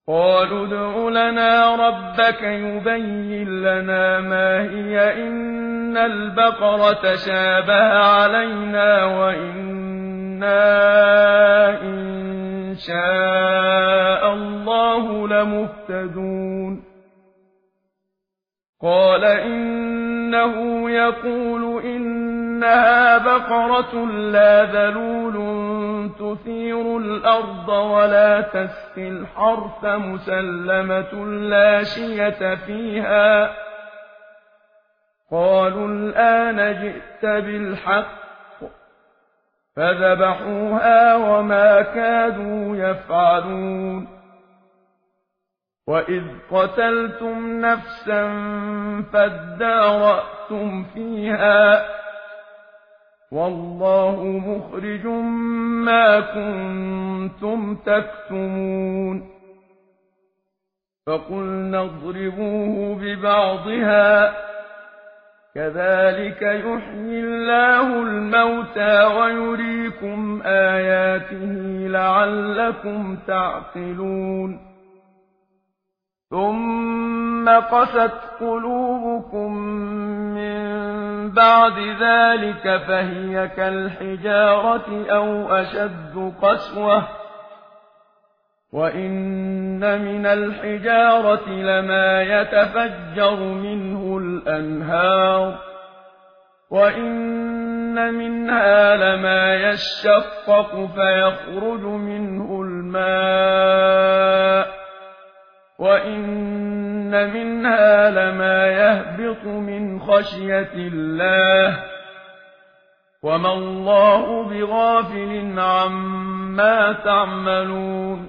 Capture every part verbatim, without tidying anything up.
قالوا ادع لنا ربك يبين لنا ما هي إن البقرة شابه علينا وإنا إن شاء الله لمهتدون قال إنه يقول إنها بقرة لا ذلول تثير الأرض ولا تسقي الحرث مسلمة لا شية فيها قالوا الآن جئت بالحق فذبحوها وما كادوا يفعلون وإذ قتلتم نفسا فادارأتم فيها والله مخرج ما كنتم تكتمون فقلنا اضربوه ببعضها كذلك يحيي الله الموتى ويريكم آياته لعلكم تعقلون ثم قست قلوبكم من بعد ذلك فهي كالحجارة أو أشد قسوة وإن من الحجارة لما يتفجر منه الأنهار وإن منها لما يشقق فيخرج منه الماء وإن منها لما يهبط من خشية الله وما الله بغافل عما تعملون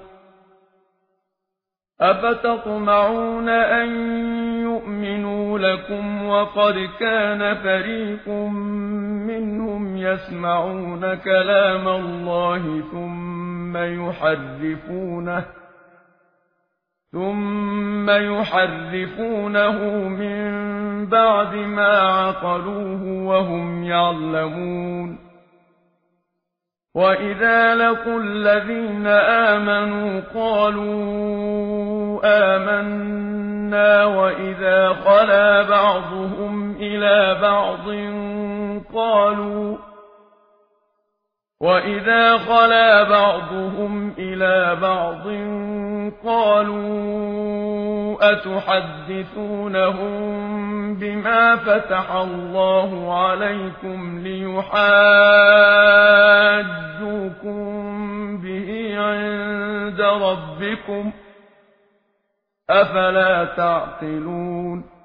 أفتطمعون أن يؤمنوا لكم وقد كان فريق منهم يسمعون كلام الله ثم يحرفونه ثم يحرفونه من بعد ما عقلوه وهم يعلمون وإذا لقوا الذين آمنوا قالوا آمنا وإذا خلا بعضهم إلى بعض قالوا وإذا خلا بعضهم إلى بعض قالوا أتحدثونهم بما فتح الله عليكم ليحاجوكم به عند ربكم أفلا تعقلون